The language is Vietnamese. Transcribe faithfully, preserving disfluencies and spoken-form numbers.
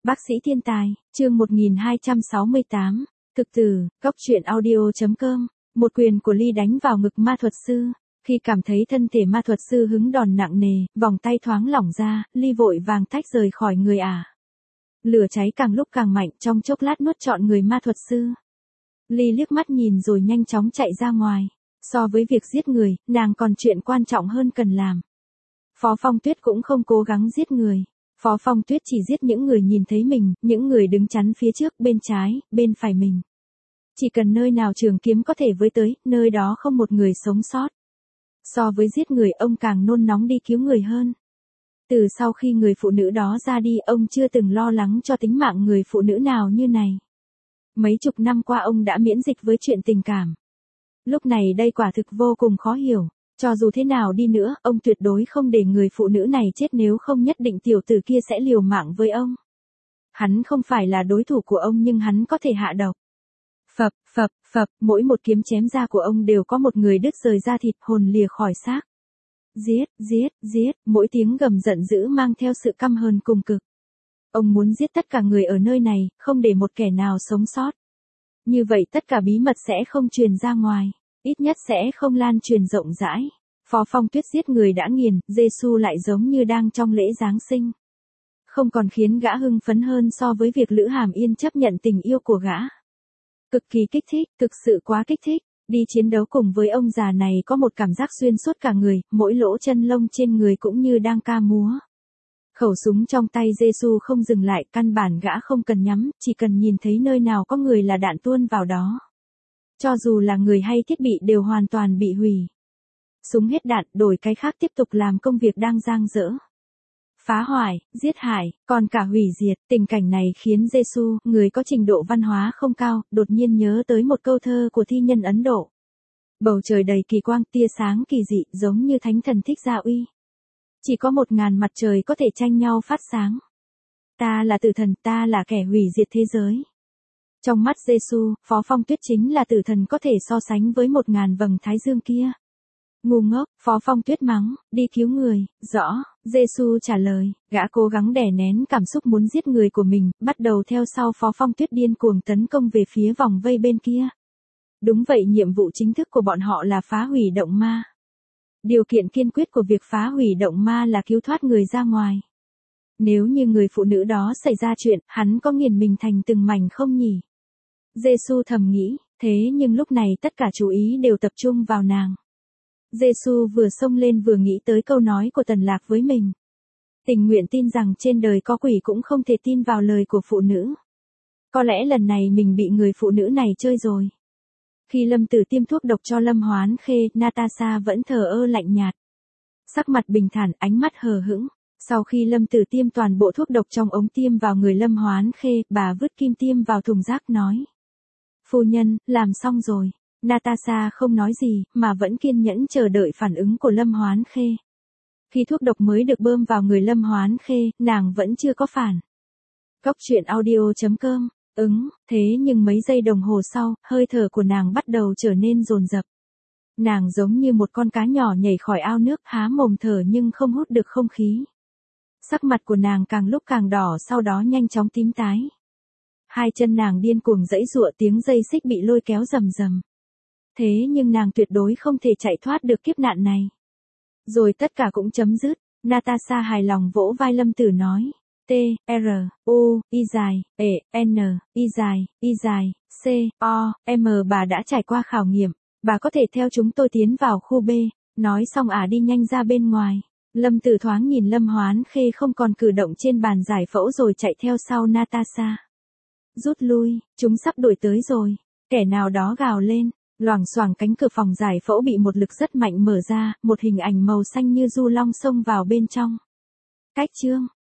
Bác sĩ thiên tài, chương một nghìn hai trăm sáu mươi tám, thực tử, góc truyện audio.com, một quyền của Ly đánh vào ngực ma thuật sư. Khi cảm thấy thân thể ma thuật sư hứng đòn nặng nề, vòng tay thoáng lỏng ra, Ly vội vàng tách rời khỏi người ả. Lửa cháy càng lúc càng mạnh, trong chốc lát nuốt trọn người ma thuật sư. Ly liếc mắt nhìn rồi nhanh chóng chạy ra ngoài. So với việc giết người, nàng còn chuyện quan trọng hơn cần làm. Phó Phong Tuyết cũng không cố gắng giết người. Phó Phong Tuyết chỉ giết những người nhìn thấy mình, những người đứng chắn phía trước, bên trái, bên phải mình. Chỉ cần nơi nào trường kiếm có thể với tới, nơi đó không một người sống sót. So với giết người, ông càng nôn nóng đi cứu người hơn. Từ sau khi người phụ nữ đó ra đi, ông chưa từng lo lắng cho tính mạng người phụ nữ nào như này. Mấy chục năm qua ông đã miễn dịch với chuyện tình cảm. Lúc này đây quả thực vô cùng khó hiểu. Cho dù thế nào đi nữa, ông tuyệt đối không để người phụ nữ này chết, nếu không nhất định tiểu tử kia sẽ liều mạng với ông. Hắn không phải là đối thủ của ông nhưng hắn có thể hạ độc. Phập, phập, phập, mỗi một kiếm chém ra của ông đều có một người đứt rời da thịt, hồn lìa khỏi xác. Giết, giết, giết, mỗi tiếng gầm giận dữ mang theo sự căm hờn cùng cực. Ông muốn giết tất cả người ở nơi này, không để một kẻ nào sống sót. Như vậy tất cả bí mật sẽ không truyền ra ngoài. Ít nhất sẽ không lan truyền rộng rãi. Phó Phong Tuyết giết người đã nghiền, Giê-xu lại giống như đang trong lễ Giáng sinh. Không còn khiến gã hưng phấn hơn so với việc Lữ Hàm Yên chấp nhận tình yêu của gã. Cực kỳ kích thích, thực sự quá kích thích. Đi chiến đấu cùng với ông già này có một cảm giác xuyên suốt cả người, mỗi lỗ chân lông trên người cũng như đang ca múa. Khẩu súng trong tay Giê-xu không dừng lại, căn bản gã không cần nhắm, chỉ cần nhìn thấy nơi nào có người là đạn tuôn vào đó. Cho dù là người hay thiết bị đều hoàn toàn bị hủy. Súng hết đạn, đổi cái khác tiếp tục làm công việc đang dang dở. Phá hoại, giết hại, còn cả hủy diệt. Tình cảnh này khiến Giê-xu, người có trình độ văn hóa không cao, đột nhiên nhớ tới một câu thơ của thi nhân Ấn Độ. Bầu trời đầy kỳ quang, tia sáng kỳ dị, giống như thánh thần Thích Gia Uy. Chỉ có một ngàn mặt trời có thể tranh nhau phát sáng. Ta là tử thần, ta là kẻ hủy diệt thế giới. Trong mắt Giê-xu, Phó Phong Tuyết chính là tử thần có thể so sánh với một ngàn vầng thái dương kia. Ngu ngốc, Phó Phong Tuyết mắng, đi cứu người, rõ, Giê-xu trả lời, gã cố gắng đè nén cảm xúc muốn giết người của mình, bắt đầu theo sau Phó Phong Tuyết điên cuồng tấn công về phía vòng vây bên kia. Đúng vậy, nhiệm vụ chính thức của bọn họ là phá hủy động ma. Điều kiện kiên quyết của việc phá hủy động ma là cứu thoát người ra ngoài. Nếu như người phụ nữ đó xảy ra chuyện, hắn có nghiền mình thành từng mảnh không nhỉ? Giê-xu thầm nghĩ, thế nhưng lúc này tất cả chú ý đều tập trung vào nàng. Giê-xu vừa xông lên vừa nghĩ tới câu nói của Tần Lạc với mình. Tình nguyện tin rằng trên đời có quỷ cũng không thể tin vào lời của phụ nữ. Có lẽ lần này mình bị người phụ nữ này chơi rồi. Khi Lâm Tử tiêm thuốc độc cho Lâm Hoán Khê, Natasha vẫn thờ ơ lạnh nhạt. Sắc mặt bình thản, ánh mắt hờ hững. Sau khi Lâm Tử tiêm toàn bộ thuốc độc trong ống tiêm vào người Lâm Hoán Khê, bà vứt kim tiêm vào thùng rác nói. Phu nhân, làm xong rồi. Natasha không nói gì, mà vẫn kiên nhẫn chờ đợi phản ứng của Lâm Hoán Khê. Khi thuốc độc mới được bơm vào người Lâm Hoán Khê, nàng vẫn chưa có phản. Góc truyện audio.com, ứng, thế nhưng mấy giây đồng hồ sau, hơi thở của nàng bắt đầu trở nên dồn dập. Nàng giống như một con cá nhỏ nhảy khỏi ao nước, há mồm thở nhưng không hút được không khí. Sắc mặt của nàng càng lúc càng đỏ, sau đó nhanh chóng tím tái. Hai chân nàng điên cuồng giãy giụa, tiếng dây xích bị lôi kéo rầm rầm. Thế nhưng nàng tuyệt đối không thể chạy thoát được kiếp nạn này. Rồi tất cả cũng chấm dứt. Natasha hài lòng vỗ vai Lâm Tử nói. T, R, U, Y dài, E, N, Y dài, Y dài, C, O, M. Bà đã trải qua khảo nghiệm. Bà có thể theo chúng tôi tiến vào khu B. Nói xong ả đi nhanh ra bên ngoài. Lâm Tử thoáng nhìn Lâm Hoán Khê không còn cử động trên bàn giải phẫu rồi chạy theo sau Natasha. Rút lui, chúng sắp đuổi tới rồi. Kẻ nào đó gào lên. Loảng xoảng cánh cửa phòng giải phẫu bị một lực rất mạnh mở ra, một hình ảnh màu xanh như du long xông vào bên trong. Cách chương